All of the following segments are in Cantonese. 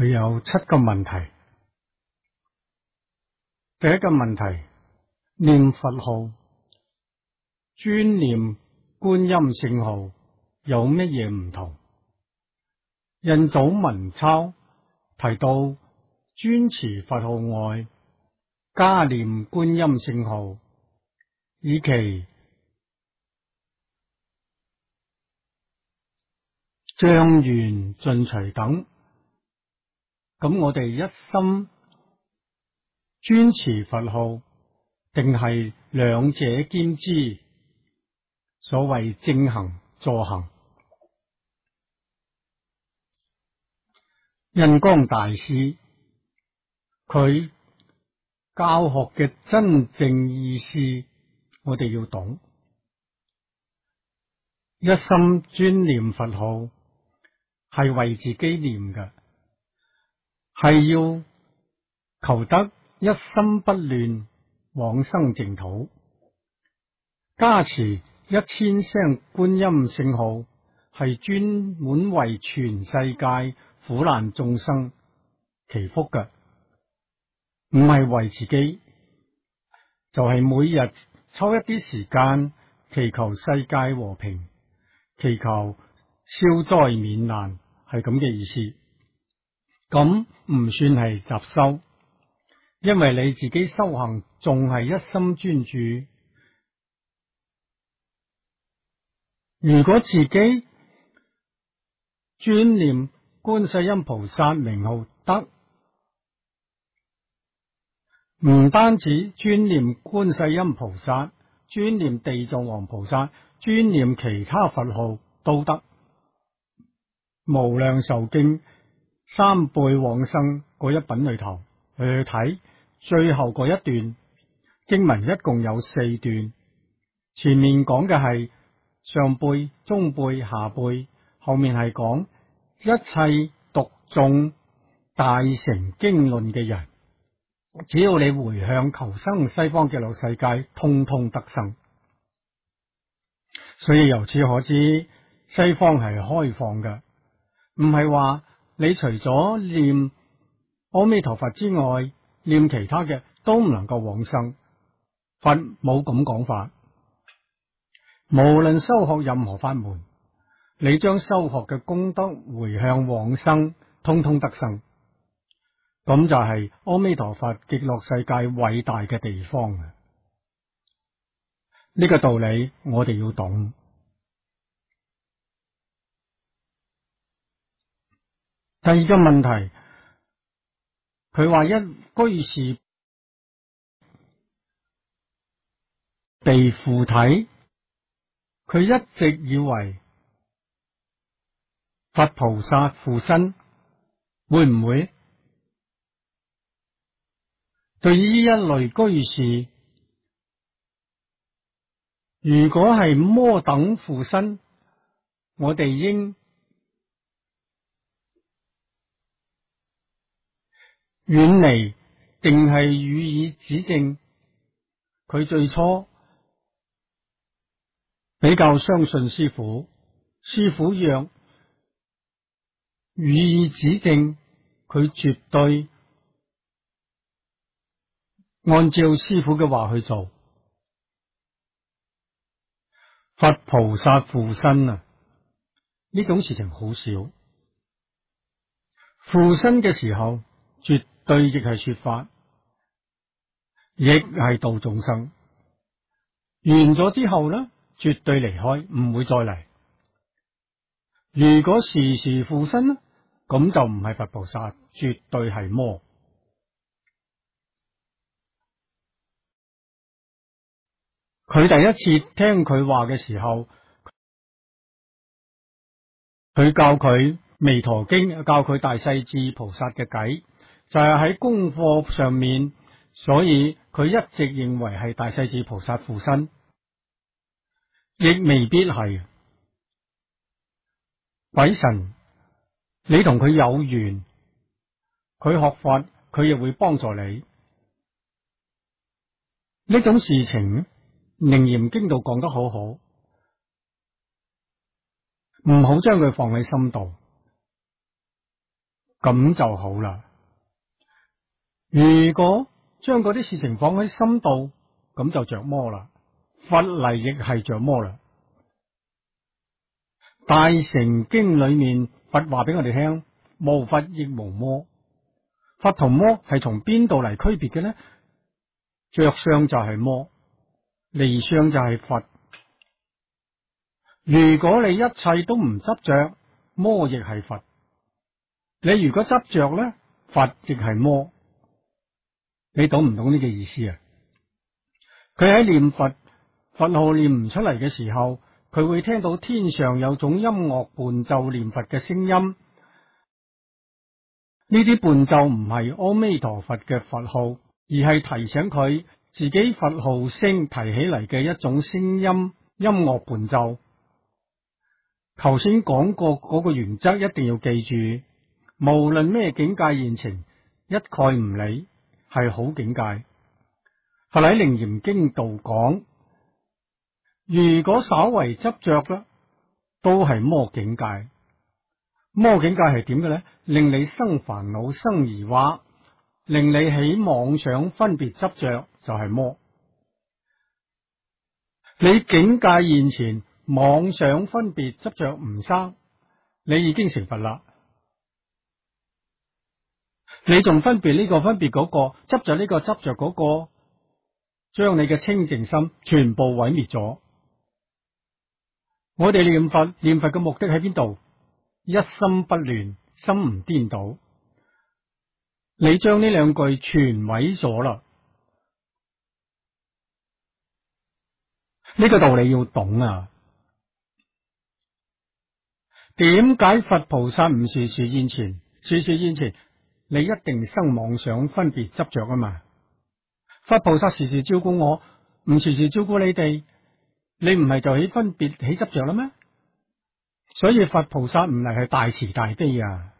佢有7個問題。第一個問題，念佛號專念觀音聖號有乜嘢唔同？印祖文鈔提到專持佛號外，加念觀音聖號，以其障緣盡除等。咁我哋一心專持佛號，定係兩者兼之？所謂正行助行。印光大師佢教學嘅真正意思，我哋要懂。一心專念佛號係為自己念嘅，係要求得一心不亂，往生淨土。加持1000聲觀音聖號，係專門為全世界苦難眾生祈福嘅，唔係為自己。就係每日抽一啲時間祈求世界和平，祈求消災免難，係咁嘅意思。咁唔算係雜修，因為你自己修行仲係一心專注。如果自己專念觀世音菩薩名號得，唔單止專念觀世音菩薩，專念地藏王菩薩，專念其他佛號都得。無量壽經3輩往生嗰一品裏頭去睇最後嗰一段經文，一共有4段。前面講嘅係上輩、中輩、下輩，後面係講一切讀誦大乘經論嘅人，只要你回向求生西方極樂世界，通通得生。所以由此可知，西方係開放嘅，唔係話你除咗念阿彌陀佛之外，念其他嘅都唔能夠往生。佛冇咁講法。無論修學任何法門，你將修學嘅功德回向往生，通通得生。咁就係阿彌陀佛極樂世界偉大嘅地方啊！呢個道理我哋要懂。第二個問題，佢話一居士被附體，佢一直以為佛菩薩附身，會唔會？對於呢一類居士，如果係魔等附身，我哋應遠離，定係予以指正？佢最初比較相信師父，師父若予以指正，佢絕對按照師父嘅話去做。佛菩薩附身啊，呢種事情好少。附身嘅時候，絕對亦係說法，亦係度眾生。完咗之後呢，絕對離開，唔會再嚟。如果時時附身呢，咁就唔係佛菩薩，絕對係魔。佢第一次聽佢話嘅時候，佢教佢彌陀經，教佢大勢至菩薩嘅偈，就係喺功課上面，所以佢一直認為係大勢至菩薩附身，亦未必係。鬼神，你同佢有緣，佢學法，佢亦會幫助你。呢種事情，楞嚴經度講得好好，唔好將佢放喺心度。 咁就好啦。如果將嗰啲事情放喺心度，咁就着魔啦。佛嚟亦係着魔啦。大乘經裏面，佛話俾我哋聽，無佛亦無魔。佛同魔係從邊度嚟區別嘅呢？着相就係魔，離相就係佛。如果你一切都唔執着，魔亦係佛；你如果執着咧，佛亦係魔。你懂唔懂呢個意思啊？佢喺念佛，佛號念唔出嚟嘅時候，佢會聽到天上有種音樂伴奏念佛嘅聲音。呢啲伴奏唔係阿彌陀佛嘅佛號，而係提醒佢自己佛號聲提起嚟嘅一種聲音，音樂伴奏。頭先講過嗰個原則一定要記住，無論咩境界現前，一概唔理，係好境界。佛喺《楞嚴經》度講，如果稍為執着啦，都係魔境界。魔境界係點嘅咧？令你生煩惱、生疑惑，令你起妄想、分別、執着，就係魔。你境界現前，妄想、分別、執着唔生，你已經成佛啦。你仲分別呢個分別嗰個，執着呢個執着嗰個，將你嘅清淨心全部毀滅咗。我哋念佛嘅目的喺邊度？一心不亂，心唔顛倒。你將呢兩句全毀咗啦。呢個道理要懂啊。點解佛菩薩唔時時現前？時時現前，你一定生妄想、分別、執着啊嘛。佛菩薩時時照顧我，唔時時照顧你哋，你唔係就起分別、起執着啦咩？所以佛菩薩唔係大慈大悲啊。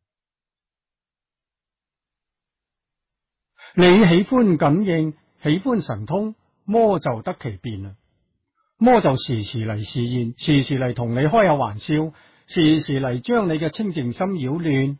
你喜歡感應，喜歡神通，魔就得其便啦。魔就時時嚟示現，時時嚟同你開下玩笑，時時嚟將你嘅清淨心擾亂，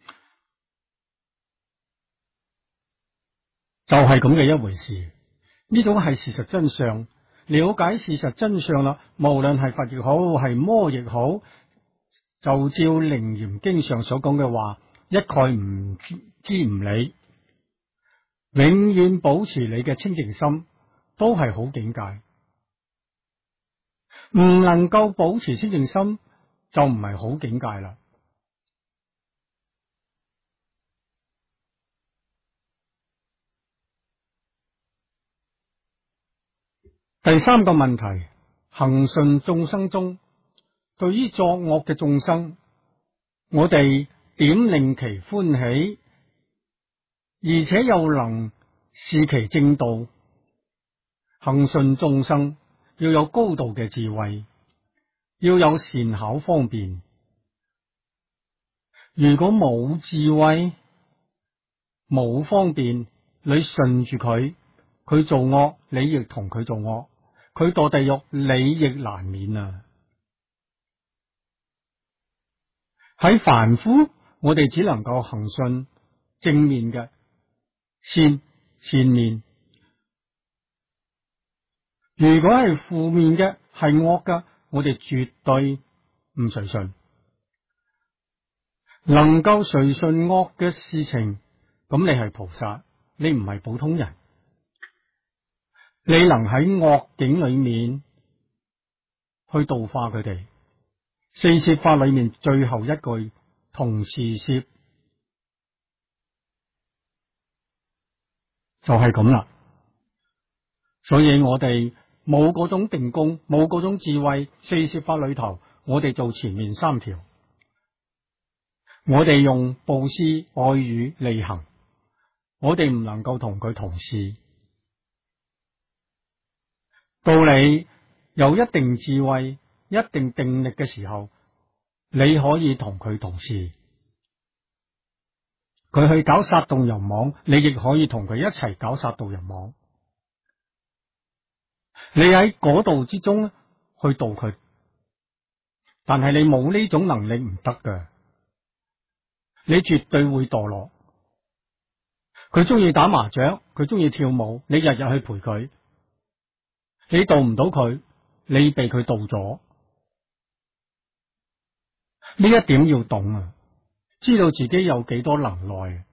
就係咁嘅一回事。呢種係事實真相。了解事實真相啦，無論係佛亦好，係魔亦好，就照《楞嚴經》上所講嘅話，一概唔知唔理，永遠保持你嘅清淨心，都係好境界。唔能夠保持清淨心，就唔係好境界啦。第三個問題，恆順眾生中，對於作惡嘅眾生，我哋點令其歡喜，而且又能示其正道？恆順眾生要有高度嘅智慧，要有善巧方便。如果冇智慧、冇方便，你順住佢，佢做惡，你亦同佢做惡。佢墮地獄，你亦難免啊！喺凡夫，我哋只能夠恆順正面嘅善面。如果係負面嘅，係惡嘅，我哋絕對唔隨順。能夠隨順惡嘅事情，咁你係菩薩，你唔係普通人。你能喺惡境裏面去度化佢哋。四攝法裏面最後一句同時攝就係咁啦。所以我哋冇嗰種定功，冇嗰種智慧。四攝法裏頭，我哋做前面三條，我哋用布施、愛語、利行，我哋唔能夠同佢同事。到你有一定智慧、一定定力嘅時候，你可以同佢同事。佢去搞殺盜淫妄，你亦可以同佢一齊搞殺盜淫妄。你喺嗰度之中去度佢，但係你冇呢種能力唔得㗎。 你絕對會墮落。佢中意打麻雀，佢中意跳舞，你日日去陪佢，你渡唔到佢，你被佢渡咗。呢一點要懂啊，知道自己有幾多能耐。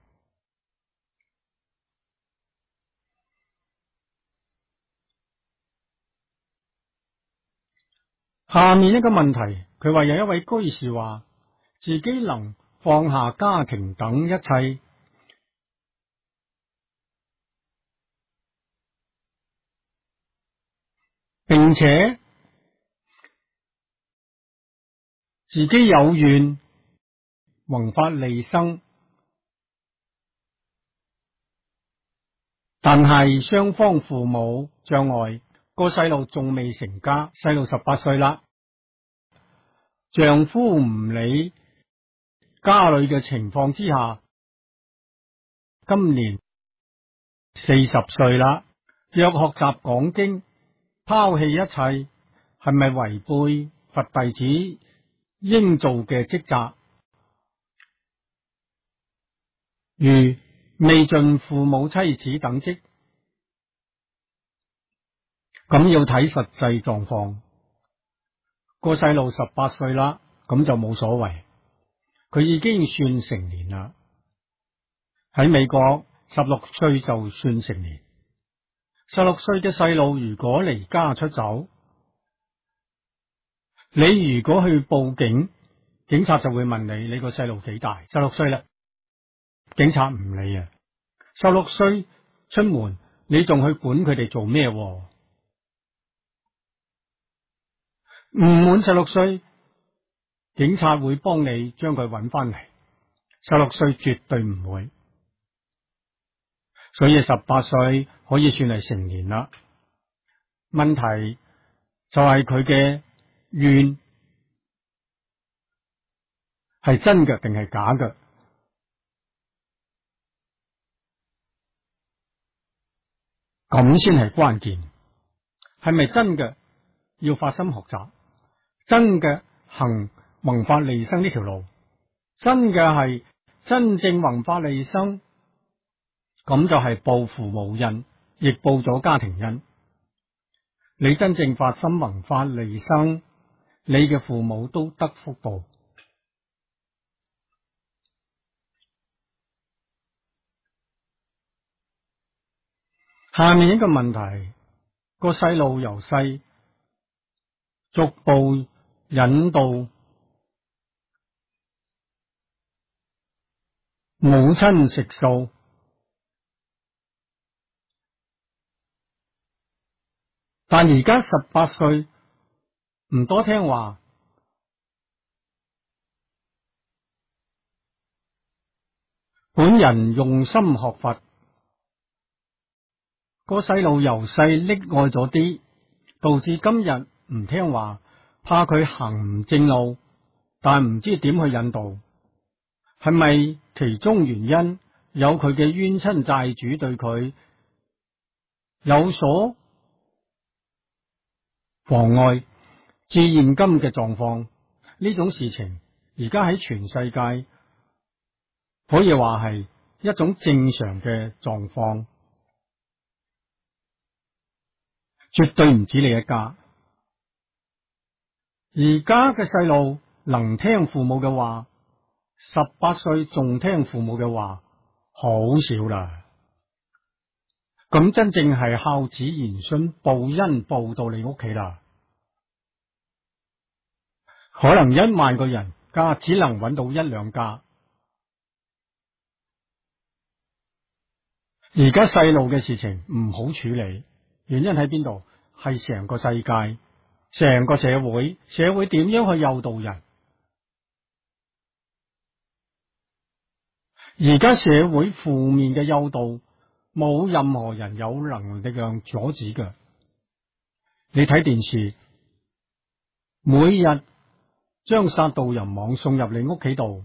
下面一個問題，佢話有一位居士話自己能放下家庭等一切，並且自己有願宏法利生，但係雙方父母障礙，個細路仲未成家，細路18歲啦，丈夫唔理家裏嘅情況之下，今年40歲啦，若學習講經，拋棄一切，係咪違背佛弟子應做嘅職責？如未盡父母妻子等職，咁要睇實際狀況。個細路18歲啦，咁就冇所謂，佢已經算成年啦。喺美國16歲就算成年。16歲嘅細路如果離家出走，你如果去報警，警察就會問你個細路幾大？16歲啦，警察唔理啊。16歲出門，你仲去管佢哋做咩？唔滿16歲，警察會幫你將佢揾翻嚟。16歲絕對唔會，所以18歲可以算係成年啦。問題就係佢嘅願係真嘅定係假嘅？咁先係關鍵。係咪真嘅？要發心學習，真嘅行宏法利生呢條路，真嘅係真正宏法利生，咁就係報父母恩，亦報咗家庭恩。你真正發心宏法利生，你嘅父母都得福報。下面一個問題，個細路由細逐步引導母親食素，但而家18歲唔多聽話，本人用心學佛，個細路由細溺愛咗啲，導致今日唔聽話，怕佢行唔正路，但唔知點去引導，係咪其中原因有佢嘅冤親債主對佢有所妨礙？至現今嘅狀況，呢種事情而家喺全世界可以話係一種正常嘅狀況，絕對唔止你一家。而家嘅細路能聽父母嘅話，18歲仲聽父母嘅話，好少啦。咁真正係孝子賢孫，報恩報到你屋企啦。可能1萬個人家只能揾到1兩家。而家細路嘅事情唔好處理，原因喺邊度？係成個世界，成個社會，社會點樣去誘導人？而家社會負面嘅誘導，冇任何人有能力量阻止嘅。你睇電視，每日將殺盜淫妄送入你屋企度，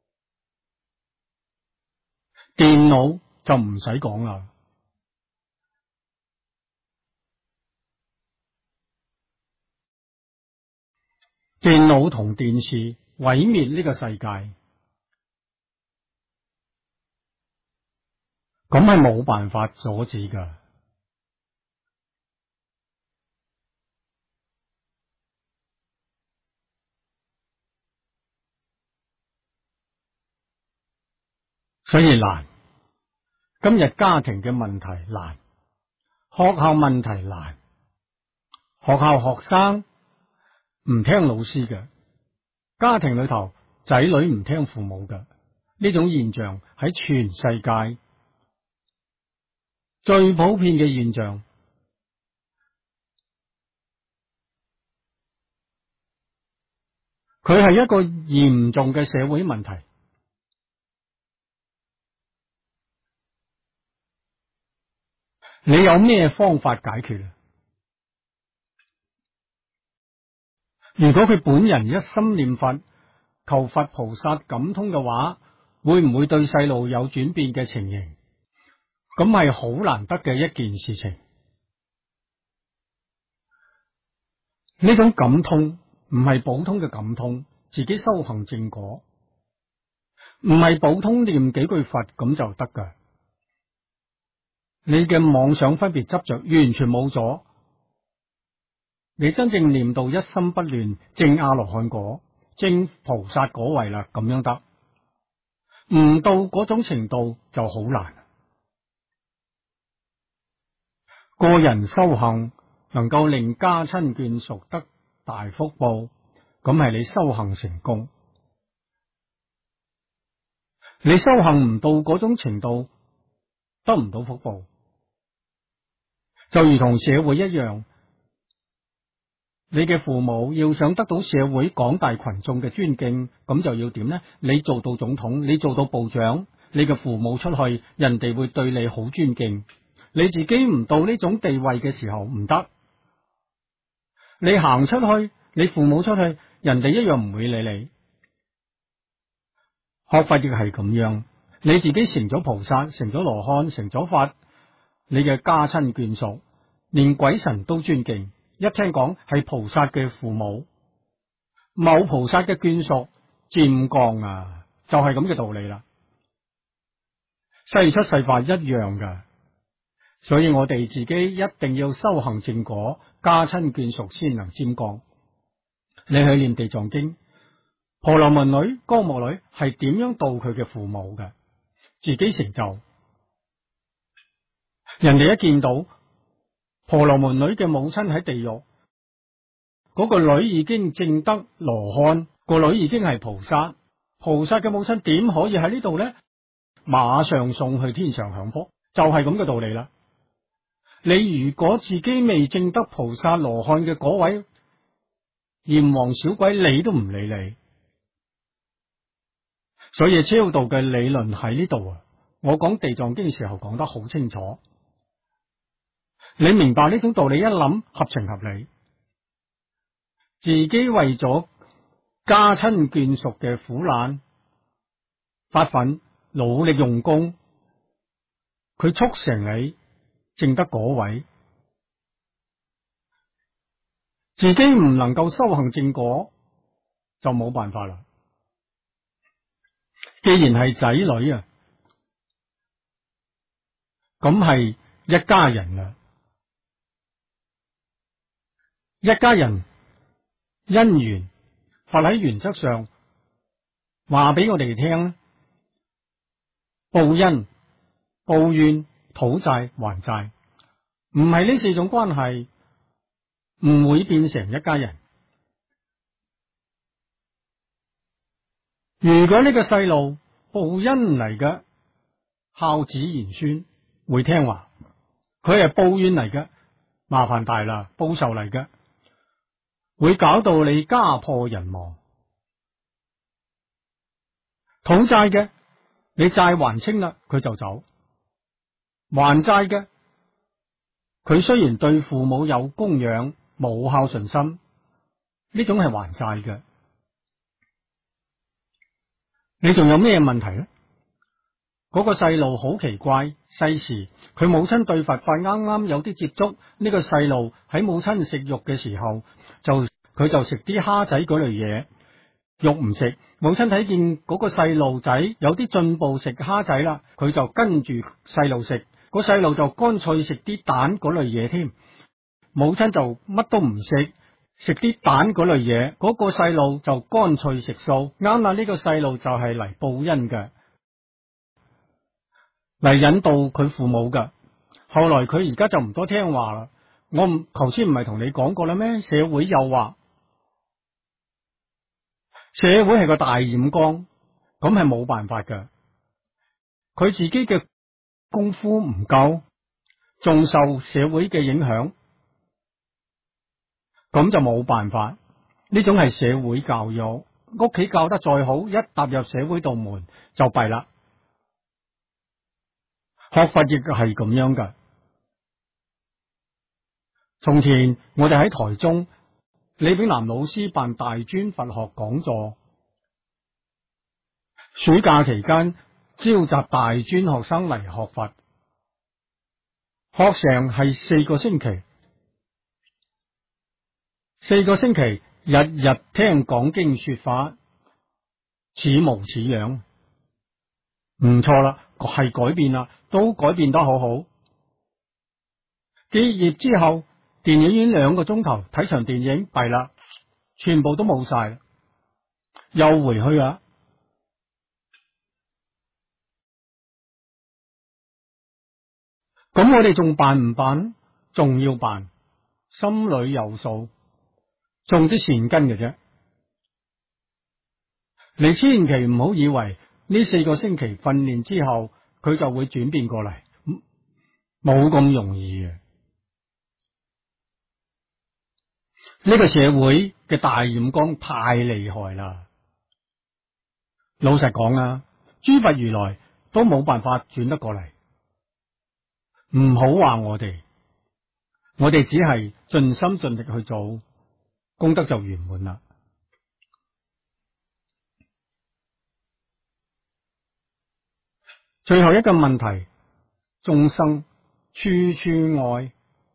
電腦就唔使講啦。電腦同電視毀滅呢個世界。 咁係冇辦法阻止噶。所以難，今日家庭嘅問題難，學校問題難，學校學生唔聽老師嘅，家庭裏頭仔女唔聽父母嘅，呢種現象喺全世界最普遍嘅現象。佢係一個嚴重嘅社會問題。你有咩方法解決啊？如果佢本人一心念佛，求佛菩薩感通嘅話，會唔會對細路有轉變嘅情形？咁係好難得嘅一件事情。呢種感通唔係普通嘅感通，自己修行正果，唔係普通念幾句佛咁就得噶。你嘅妄想分別執着完全冇咗，你真正念到一心不亂，證阿羅漢果，證菩薩果位啦，咁樣得。唔到嗰種程度就好難。個人修行能夠令家親眷屬得大福報，咁係你修行成功。你修行唔到嗰種程度，得唔到福報。就如同社會一樣，你嘅父母要想得到社會廣大群眾嘅尊敬，咁就要點呢？你做到總統，你做到部長，你嘅父母出去，人哋會對你好尊敬。你自己唔到呢種地位嘅時候唔得。你行出去，你父母出去，人哋一樣唔會理你。學佛亦係咁樣，你自己成咗菩薩，成咗羅漢，成咗佛，你嘅家親眷屬，連鬼神都尊敬。一聽講係菩薩嘅父母，某菩薩嘅眷屬，漸降啊，就係咁嘅道理啦。世出世法一樣噶，所以我哋自己一定要修行正果，家親眷屬先能漸降。你去念地藏經，婆羅門女、光目女係點樣度佢嘅父母嘅？自己成就。人哋一見到婆羅門女嘅母親喺地獄，嗰個女已經證得羅漢，個女已經係菩薩，菩薩嘅母親點可以喺呢度呢？馬上送去天上享福，就係咁嘅道理啦。你如果自己未證得菩薩羅漢嘅嗰位閻王小鬼，你都唔理你。所以超度嘅理論喺呢度啊！我講地藏經嘅時候講得好清楚。你明白呢種道理，一諗合情合理。自己為咗家親眷屬嘅苦難發奮，努力用功，佢促成你證得果位。自己唔能夠修行正果，就冇辦法啦。既然係仔女啊，咁係一家人啊。一家人因緣，佛喺原則上話俾我哋聽，報恩、報怨、討債、還債，唔係呢四種關係，唔會變成一家人。如果呢個細路報恩嚟嘅，孝子賢孫會聽話；佢係報怨嚟嘅，麻煩大啦，報仇嚟嘅，會搞到你家破人亡。討債嘅，你債還清啦，佢就走；還債嘅，佢雖然對父母有供養，冇孝順心，呢種係還債嘅。你仲有咩問題呢？嗰個細路好奇怪，細時佢母親對佛法啱啱有啲接觸，呢個細路喺母親食肉嘅時候，佢就食啲蝦仔嗰類嘢， 肉唔食，母親睇見嗰個細路仔有啲進步食蝦仔啦，佢就跟住細路食，個細路就乾脆食啲蛋嗰類嘢添，母親就乜都唔食，食啲蛋嗰類嘢，嗰個細路就乾脆食素。啱啦，呢個細路就係嚟報恩嘅，嚟引導佢父母嘅。後來佢而家就唔多聽話啦。我頭先唔係同你講過啦咩？社會誘惑，社會係個大染缸，咁係冇辦法嘅。佢自己嘅功夫唔夠，仲受社會嘅影響，咁就冇辦法。呢種係社會教育，屋企教得再好，一踏入社會道門就弊啦。學佛亦係咁樣噶。從前我哋喺台中，李炳南老師辦大專佛學講座，暑假期間召集大專學生嚟學佛，學成係4個星期，4個星期日日聽講經說法，似模似樣，唔錯啦，係改變啦，都改變得好好。結業之後，電影院2個鐘頭睇場電影，弊啦，全部都冇晒，又回去啊！咁我哋仲辦唔辦？仲要辦，心裏有數，種啲善根嘅啫。你千祈唔好以為呢4個星期訓練之後，佢就會轉變過嚟，冇咁容易嘅。呢個社會嘅大染缸太厲害啦！老實講啊，諸佛如來都冇辦法轉得過嚟，唔好話我哋只係盡心盡力去做，功德就圓滿啦。最後一個問題，眾生處處愛，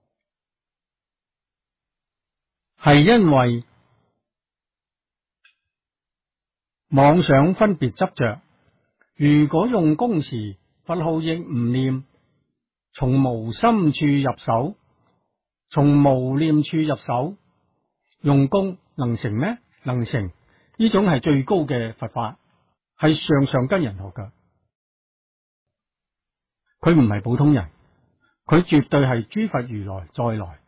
係因為妄想分別執着。如果用功時佛號亦唔念，從無心處入手，從無念處入手，用功能成咩？能成。呢種係最高嘅佛法，係上跟人學噶。佢唔係普通人，佢絕對係諸佛如來再來。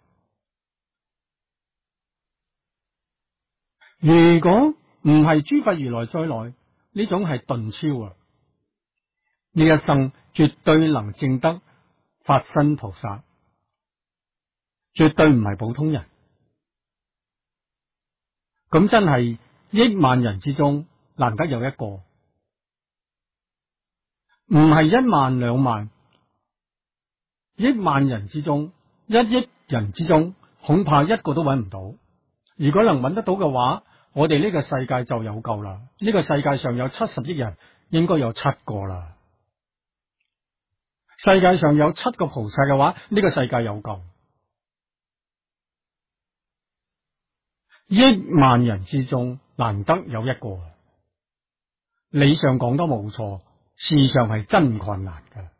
如果唔係諸佛如來再來，呢種係頓超啊！呢一生絕對能證得法身菩薩，絕對唔係普通人。咁真係億萬人之中難得有一個，唔係1萬2萬，億萬人之中，1億人之中，恐怕一個都揾唔到。如果能揾得到嘅話，我哋呢個世界就有救啦。呢個世界上有70億人，應該有7個啦。世界上有7個菩薩嘅話，呢個世界有救。億萬人之中難得有一個，理上講得冇錯，事上係真困難嘅。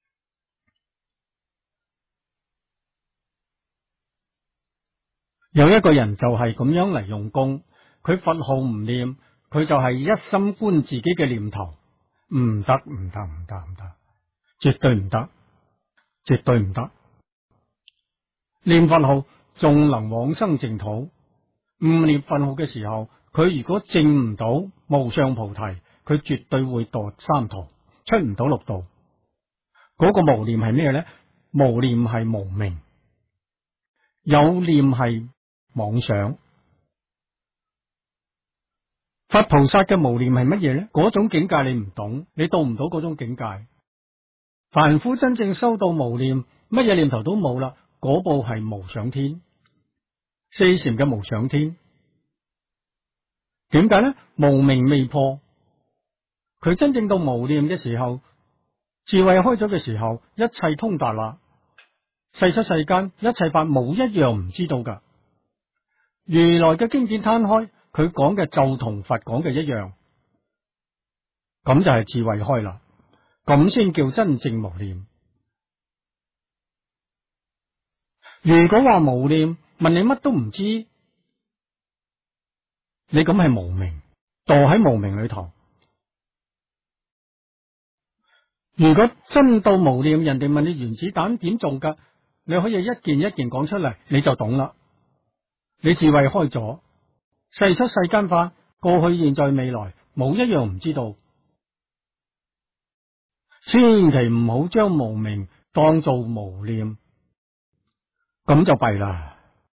有一個人就係咁樣嚟用功，佢佛號唔念，佢就係一心觀自己嘅念頭，唔得，絕對唔得，絕對唔得。念佛號仲能往生淨土，唔念佛號嘅時候，佢如果證唔到無上菩提，佢絕對會墮三途，出唔到六道。嗰個無念係咩呢？無念係無明，有念係妄想。佛菩薩嘅無念係乜嘢呢？嗰種境界你唔懂，你到唔到嗰種境界。凡夫真正修到無念，乜嘢念頭都冇啦，嗰部係無想天，四禪嘅無想天。點解呢？無明未破，佢真正到無念嘅時候，智慧開咗嘅時候，一切通達啦。世出世間一切法冇一樣唔知道噶。如來嘅經典攤開，佢佢講嘅就同佛講嘅一樣，咁就係智慧開啦，咁先叫真正無念。如果話無念，問你乜都唔知，你咁係無明，墮喺無明裏頭。如果真到無念，人哋問你原子彈點做噶，你可以一件一件講出嚟，你就懂啦。你智慧開咗，世出世間法，過去現在未來，冇一樣唔知道。千祈唔好將無明當做無念，咁就弊啦。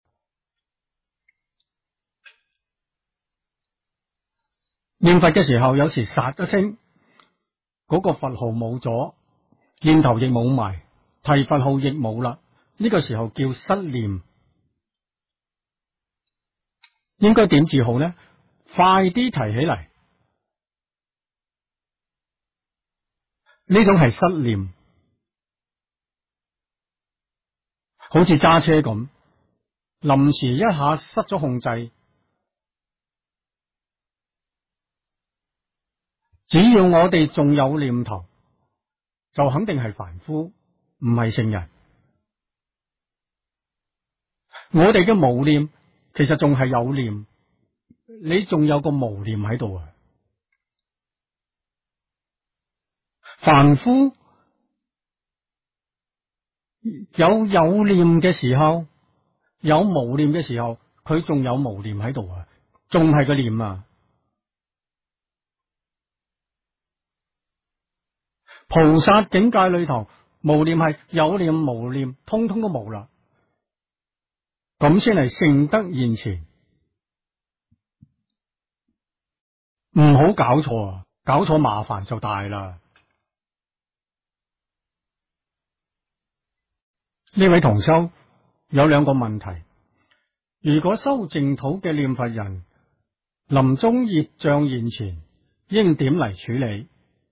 念佛嘅時候，有時殺一聲，嗰個佛號冇咗，念頭亦冇埋，提佛號亦冇啦。呢個時候叫失念。應該點治好呢？快啲提起嚟，呢種係失念，好似揸車咁，臨時一下失咗控制。只要我哋仲有念頭，就肯定係凡夫，唔係聖人。我哋嘅無念其實仲係有念，你仲有個無念喺度啊！凡夫有念嘅時候，有無念嘅時候，佢仲有無念喺度啊，仲係個念啊！菩薩境界裏頭，無念係有念無念，通通都冇啦，咁先係聖德現前。唔好搞錯啊！搞錯麻煩就大啦。呢位同修有兩個問題：如果修淨土嘅念佛人臨終業障現前，應點嚟處理？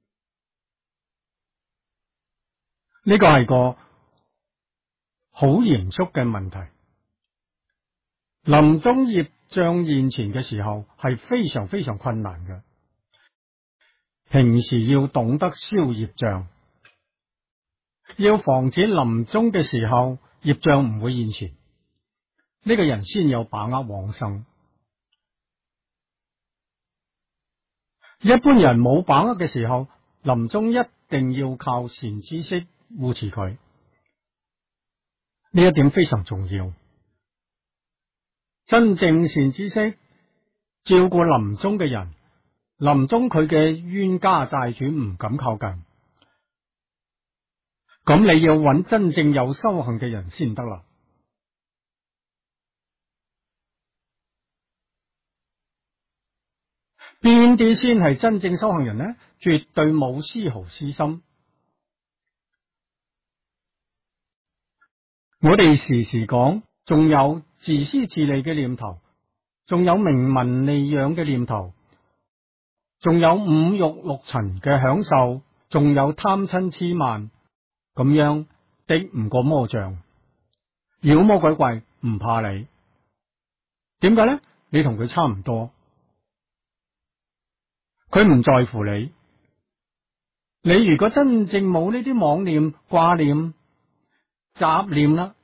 呢個係個好嚴肅嘅問題。臨終業障現前嘅時候係非常非常困難嘅，平時要懂得消業障，要防止臨終嘅時候業障唔會現前，呢個人先有把握往生。一般人冇把握嘅時候，臨終一定要靠善知識護持佢，呢一點非常重要。真正善知識照顧臨終嘅人，臨終佢嘅冤家債主唔敢靠近，咁你要揾真正有修行嘅人先得啦。邊啲先係真正修行人呢？絕對冇絲毫私心。我哋時時講，仲有自私自利嘅念頭，仲有名聞利養嘅念頭，仲有五欲六塵嘅享受，仲有貪嗔癡慢，咁樣敵唔過魔障，妖魔鬼怪唔怕你。點解呢？你同佢差唔多，佢唔在乎你。你如果真正冇呢啲妄念、掛念、雜念啦，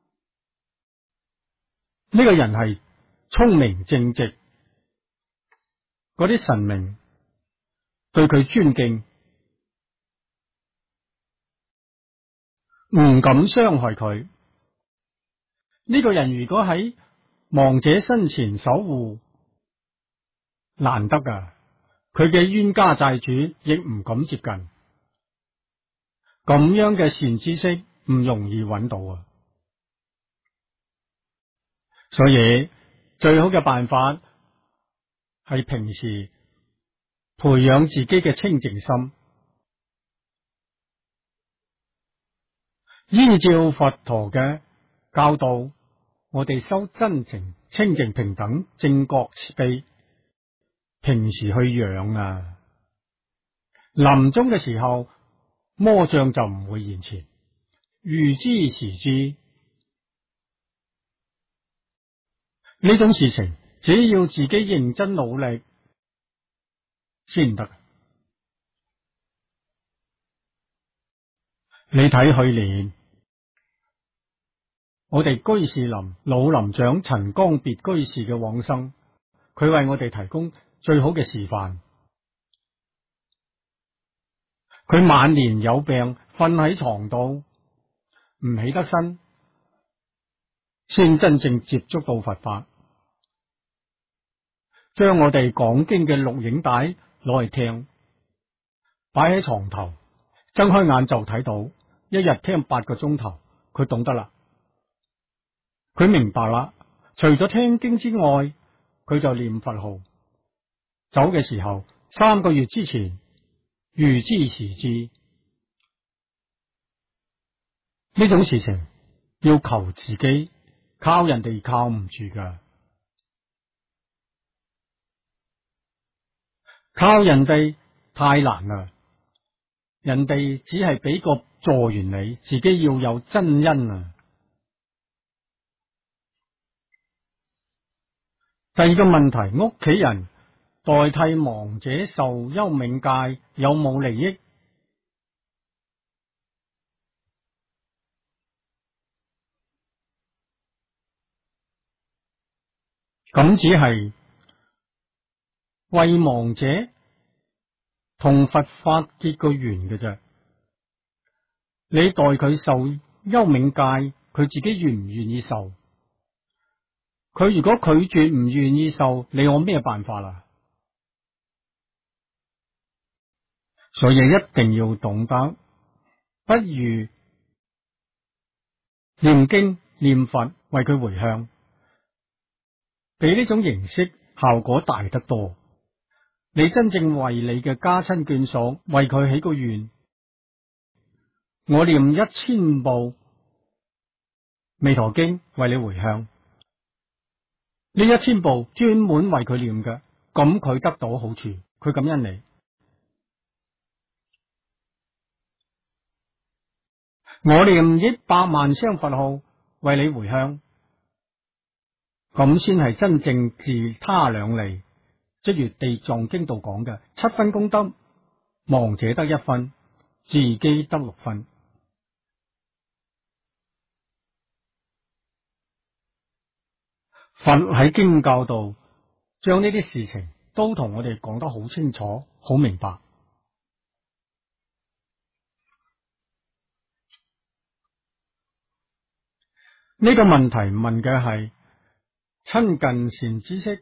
呢個人係聰明正直，嗰啲神明對佢尊敬，唔敢傷害佢。呢個人如果喺亡者身前守護，難得啊！佢嘅冤家債主亦唔敢接近，咁樣嘅善知識唔容易揾到啊！所以最好嘅辦法係平時培養自己嘅清淨心，依照佛陀嘅教導，我哋修真情、清淨、平等、正覺、慈悲，平時去養啊。臨終嘅時候，魔障就唔會現前，預知時知。呢種事情只要自己認真努力先得。你睇去年我哋居士林老林長陳光別居士嘅往生，佢為我哋提供最好嘅示範。佢晚年有病，瞓喺床度唔起得身，先真正接觸到佛法，將我哋講經嘅錄影帶攞嚟聽，擺喺床頭，睜開眼就睇到，一日聽8個鐘頭，佢懂得啦，佢明白啦。除咗聽經之外，佢就念佛號。走嘅時候3個月之前預知時至，呢種事情要求自己，靠人哋靠唔住噶，靠人哋太難啦。人哋只係俾個助緣你，自己要有真因啊。第二個問題，屋企人代替亡者受幽冥界有冇利益？咁只係為亡者同佛法結個緣嘅啫。你代佢受幽冥界，佢自己願唔願意受？佢如果拒絕唔願意受，你有咩辦法啦？所以一定要懂得，不如念經念佛為佢回向，比呢種形式效果大得多。你真正為你嘅家親眷屬為佢起個願，我念1000部彌陀經為你回向，呢1000部專門為佢念嘅，咁佢得到好處，佢感恩你。我念100萬聲佛號為你回向，咁先係真正自他兩利。即如地藏經度講嘅，7分功德，亡者得1分，自己得6分。佛喺經教度將呢啲事情都同我哋講得好清楚，好明白。呢個問題問嘅係親近善知識，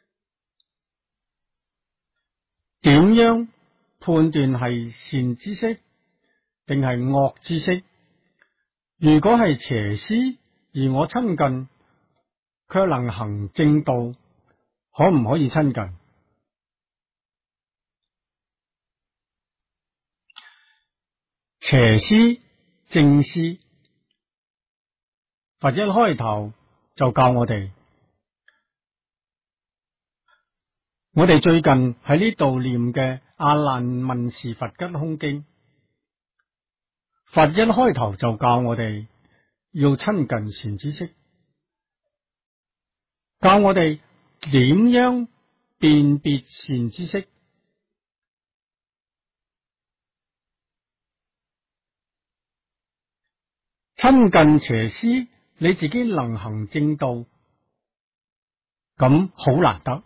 點樣判斷係善知識定係惡知識？如果係邪師，而我親近卻能行正道，可唔可以親近？邪師正師，佛一開頭就教我哋最近喺呢度念嘅阿難問事佛吉空經，佛一開頭就教我哋要親近善知識，教我哋點樣辨別善知識。親近邪師，你自己能行正道，咁好難得，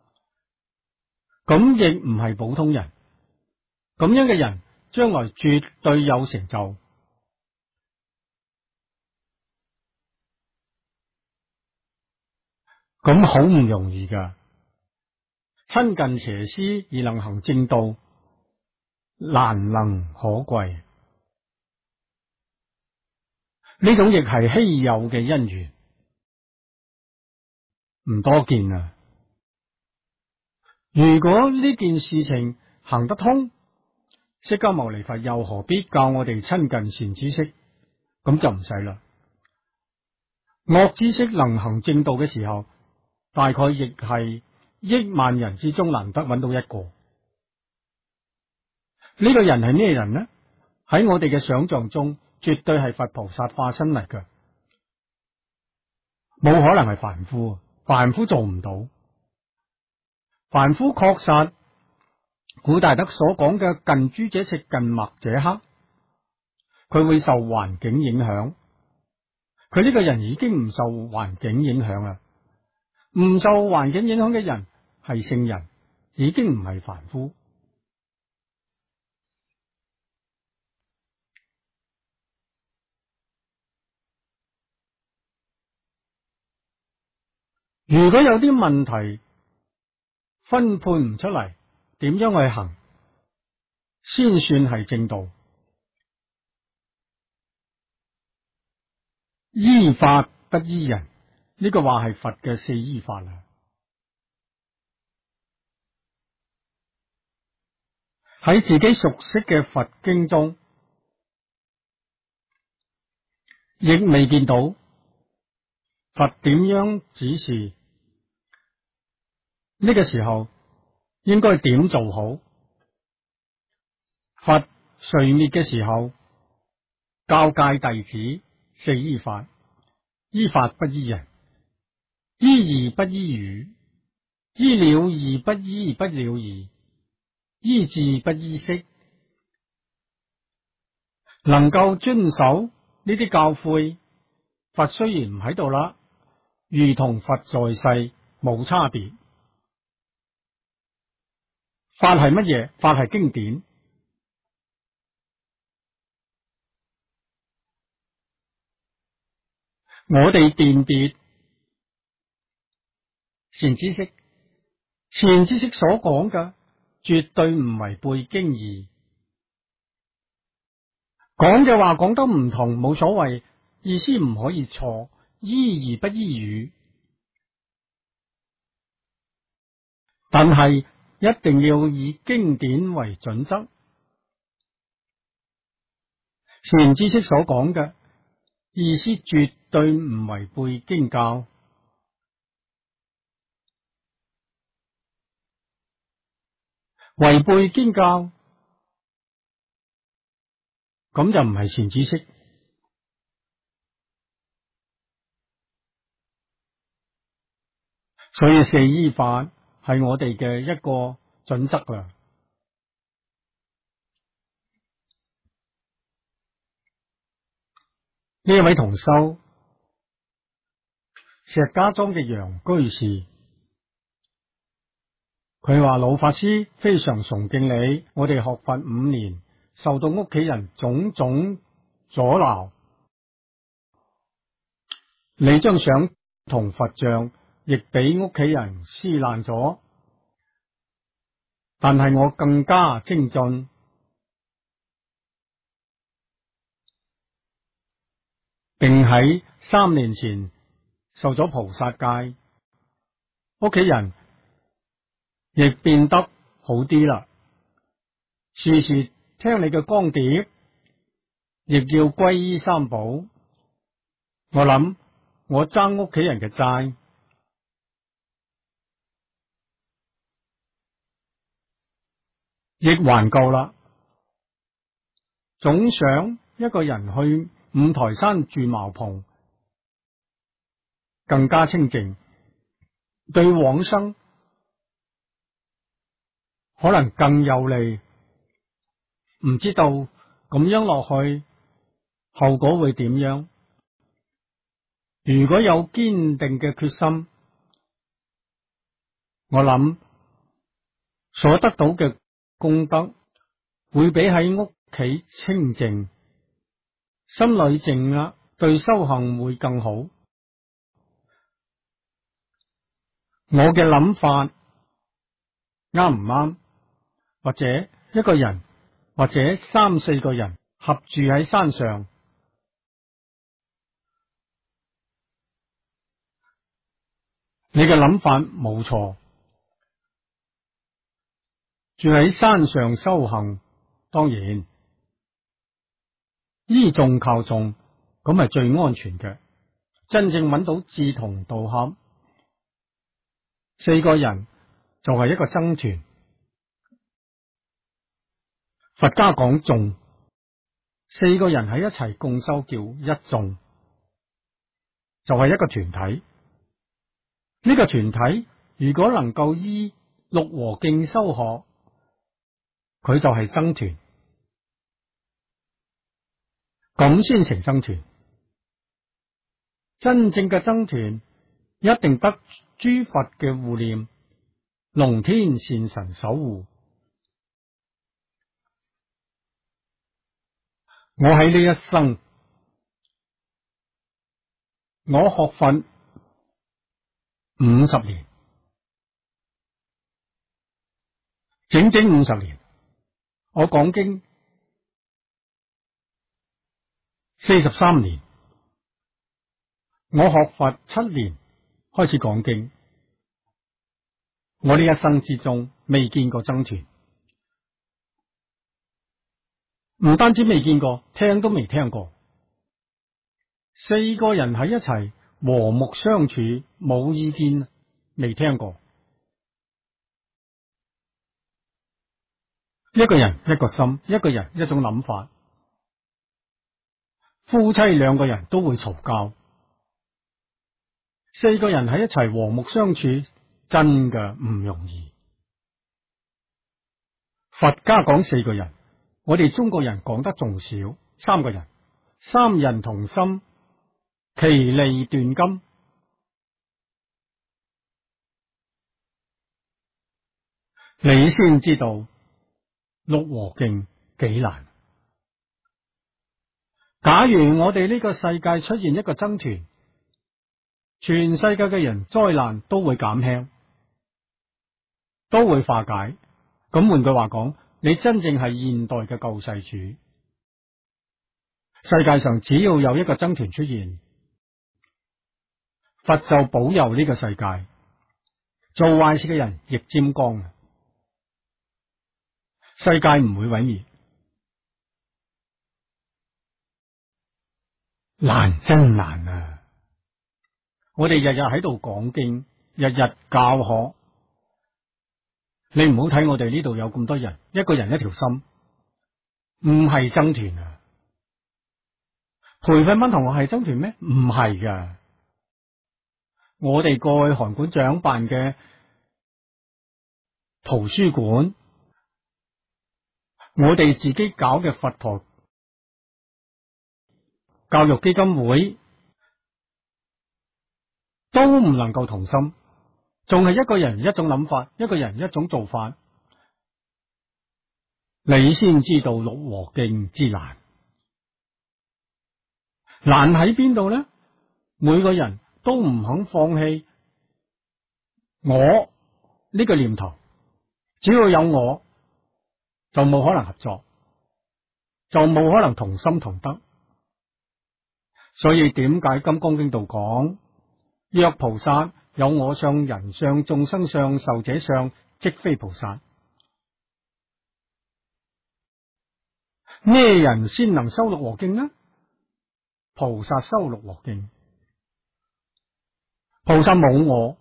咁亦唔係普通人，咁樣嘅人將來絕對有成就。咁好唔容易噶，親近邪師而能行正道，難能可貴。呢種亦係稀有嘅因緣，唔多見啊。如果呢件事情行得通，釋迦牟尼佛又何必教我哋親近善知識？咁就唔使啦。惡知識能行正道嘅時候，大概亦係億萬人之中難得揾到一個。呢個人係咩人呢？喺我哋嘅想象中，絕對係佛菩薩化身嚟嘅，冇可能係凡夫，凡夫做唔到。 凡夫確實，古大德所講嘅近朱者赤，近墨者黑，佢會受環境影響。佢呢個人已經唔受環境影響啦，唔受環境影響嘅人係聖人，已經唔係凡夫。如果有啲問題分判唔出嚟，點樣去行先算係正道？依法不依人，呢個話係佛嘅四依法啊。喺自己熟悉嘅佛經中，亦未見到佛點樣指示呢個時候應該點做好。佛垂滅嘅時候，教誡弟子四依法：依法不依人，依義不依語，依了義不依不了義，依智不依識。能夠遵守呢啲教誨，佛雖然唔喺度啦，如同佛在世冇差別。法係乜嘢？法係經典。我哋辨別善知識，善知識所講嘅絕對唔違背經義，講嘅話講得唔同冇所謂，意思唔可以錯，依義不依語，但係一定要以經典為準則。善知識所講嘅意思絕對唔違背經教，違背經教咁就唔係善知識。所以四依法係我哋嘅一個準則啦。呢一位同修，石家莊嘅楊居士，佢話老法師非常崇敬你，我哋學佛5年，受到屋企人種種阻撓，你張相同佛像亦俾屋企人撕爛咗，但係我更加精進，並喺3年前受咗菩薩戒，屋企人亦變得好啲啦。時時聽你嘅光碟，亦要皈依三寶。我諗我爭屋企人嘅債，亦還夠啦。總想一個人去五台山住茅棚，更加清淨，對往生可能更有利。唔知道咁樣落去後果會點樣？如果有堅定嘅決心，我諗所得到嘅功德會比喺屋企清靜，心裏靜啦，對修行會更好。我嘅諗法啱唔啱？或者一個人或者3、4個人合住喺山上，你嘅諗法冇錯。住喺山上修行，當然依眾靠眾，咁係最安全嘅。真正揾到志同道合，4個人就係一個僧團。佛家講眾，4個人喺一齊共修叫一眾，就係一個團體。呢個團體如果能夠依六和敬修學，佢就係僧團，咁先成僧團。真正嘅僧團一定得諸佛嘅護念，龍天善神守護。我喺呢一生，我學佛50年，整整50年。我講經43年，我學佛7年，開始講經。我呢一生之中未見過僧團，唔單止未見過，聽都未聽過。4個人喺一齊和睦相處，冇意見，未聽過。一個人一個心，一個人一種諗法。夫妻2個人都會嘈交，4個人喺一齊和睦相處，真嘅唔容易。佛家講4個人，我哋中國人講得仲少，3個人，3人同心，其利斷金。你先知道六和敬幾難。假如我哋呢個世界出現一個僧團，全世界嘅人災難都會減輕，都會化解。咁換句話講，你真正係現代嘅救世主。世界上只要有一個僧團出現，佛就保佑呢個世界，做壞事嘅人亦沾光，世界唔會毀滅。難真難啊！我哋日日喺度講經，日日教學。你唔好睇我哋呢度有咁多人，一個人一條心，唔係僧團啊！培訓班同學係僧團咩？唔係噶。我哋過去韓館長辦嘅圖書館，我哋自己搞嘅佛陀教育基金會，都唔能夠同心，仲係一個人一種諗法，一個人一種做法。你先知道六和敬之難，難喺邊度呢？每個人都唔肯放棄我呢個念頭，只要有我，就冇可能合作，就冇可能同心同德。所以點解《金剛經》度講，若菩薩有我相、人相、眾生相、壽者相，即非菩薩。咩人先能修六和敬呢？菩薩修六和敬，菩薩冇我，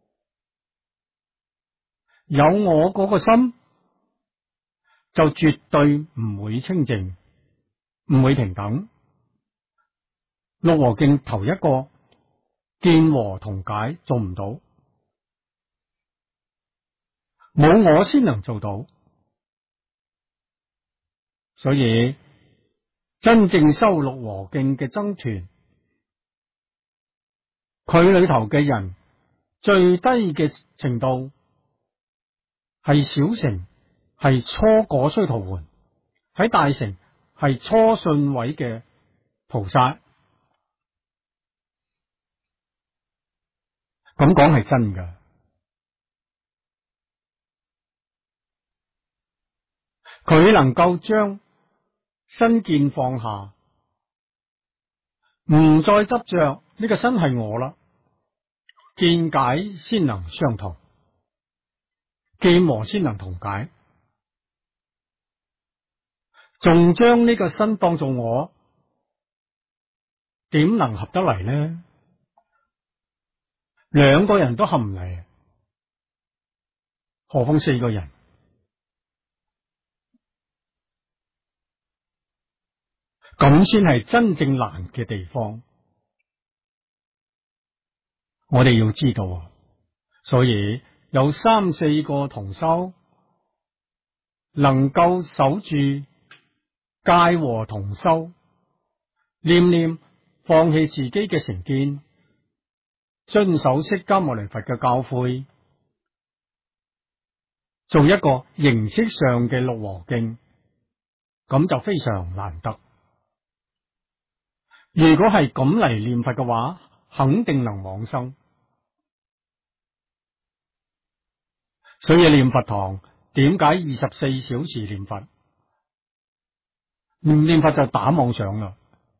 有我嗰個心，就絕對唔會清淨，唔會平等。六和敬頭一個見和同解做唔到，冇我先能做到。所以真正修六和敬嘅僧團，佢裏頭嘅人最低嘅程度係小乘，係初果須陀洹；喺大乘係初信位嘅菩薩。咁講係真噶，佢能夠將身見放下，唔再執着呢個身係我啦，見解先能相同，見和先能同解，仲將呢個身當做我，點能合得嚟呢？2個人都合唔嚟，何況4個人？咁先係真正難嘅地方。我哋要知道，所以有三四個同修能夠守住戒和同修，念念放棄自己嘅成見，遵守釋迦牟尼佛嘅教誨，做一個形式上嘅六和敬，咁就非常難得。如果係咁嚟念佛嘅話，肯定能往生。所以念佛堂點解24小時念佛？唔念佛就打妄想啦。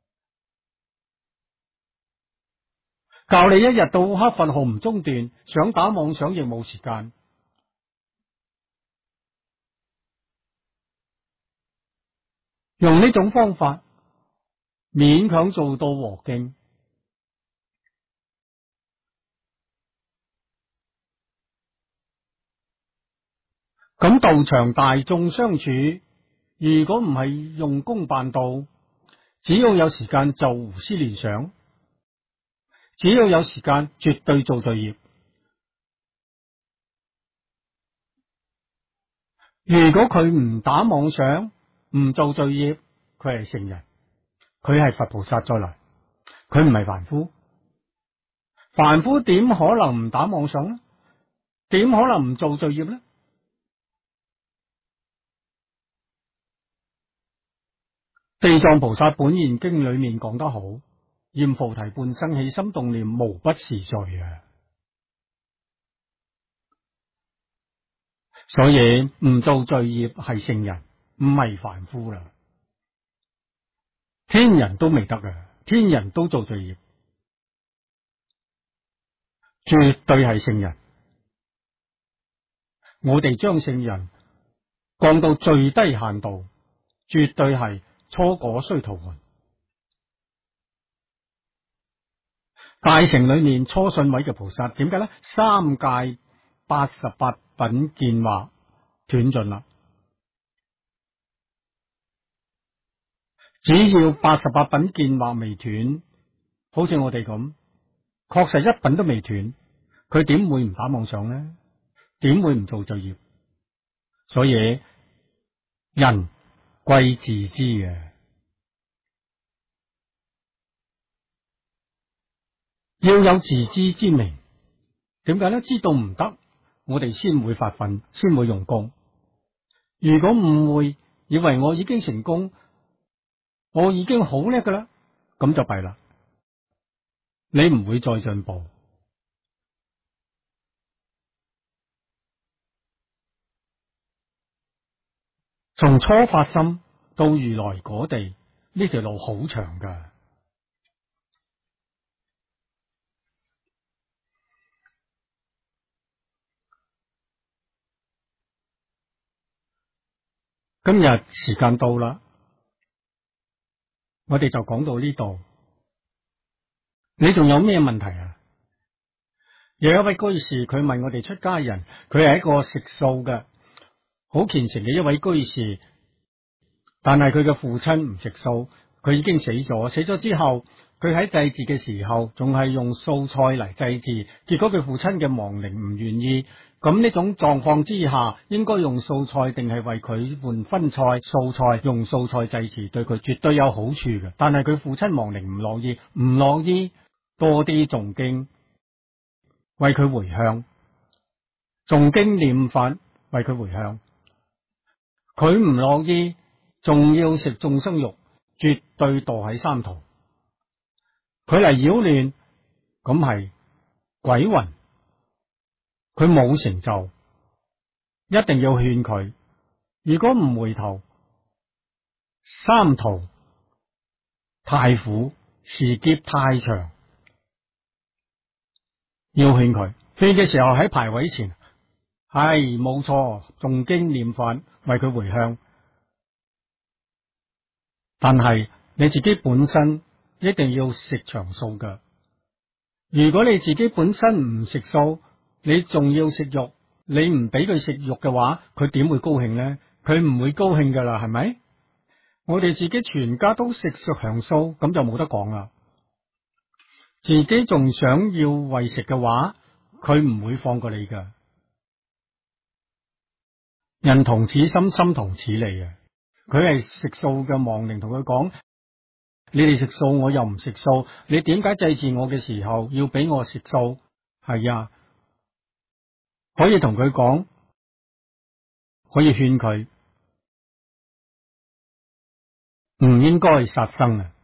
教你一日到黑佛號唔中斷，想打妄想亦冇時間。用呢種方法勉強做到和敬，咁道場大眾相處，如果唔係用功辦道，只要有時間就胡思亂想，只要有時間絕對做罪業。如果佢唔打妄想，唔做罪業，佢係聖人，佢係佛菩薩再來，佢唔係凡夫。凡夫點可能唔打妄想呢？點可能唔做罪業呢？地藏菩薩本願經裏面講得好，厭菩提半生起心動念，無不是罪啊！所以唔做罪業係聖人，唔係凡夫啦。天人都未得啊，天人都做罪業，絕對係聖人。我哋將聖人降到最低限度，絕對係初果須陀洹。大乘裏面初信位嘅菩薩點解呢？三界88品見惑斷盡啦，只要88品見惑未斷，好似我哋咁，確實一品都未斷，佢點會唔打妄想呢？點會唔做罪業？所以人貴自知嘅，要有自知之明。點解呢？知道唔得，我哋先會發奮，先會用功。如果誤會，以為我已經成功，我已經好叻噶啦，咁就弊啦，你唔會再進步。從初發心到如來果地，呢條路好長噶。今日時間到啦，我哋就講到呢度。你仲有咩問題啊？有一位居士，佢問我哋出家人，佢係一個食素嘅好虔誠嘅一位居士，但係佢嘅父親唔食素，佢已經死咗。死咗之後，佢喺祭祀嘅時候仲係用素菜嚟祭祀，結果佢父親嘅亡靈唔願意。咁呢種狀況之下，應該用素菜定係為佢換葷菜？素菜用素菜祭祀對佢絕對有好處嘅，但係佢父親亡靈唔樂意，唔樂意，多啲誦經為佢回向，誦經念佛為佢回向。佢唔樂意，仲要食眾生肉，絕對墮喺三途。佢嚟擾亂，咁係鬼魂，佢冇成就，一定要勸佢。如果唔回頭，三途太苦，時劫太長，要勸佢。勸嘅時候喺牌位前，係冇錯，誦經念佛為佢回向。但係你自己本身一定要食長素噶。如果你自己本身唔食素，你仲要食肉，你唔俾佢食肉嘅話，佢點會高興呢？佢唔會高興噶啦，係咪？我哋自己全家都食長素，咁就冇得講啦。自己仲想要為食嘅話，佢唔會放過你噶。 人同此心，心同此理啊！佢係食素嘅亡靈同佢講：你哋食素，我又唔食素，你點解祭祀我嘅時候要俾我食素？係啊，可以同佢講，可以勸佢唔應該殺生啊！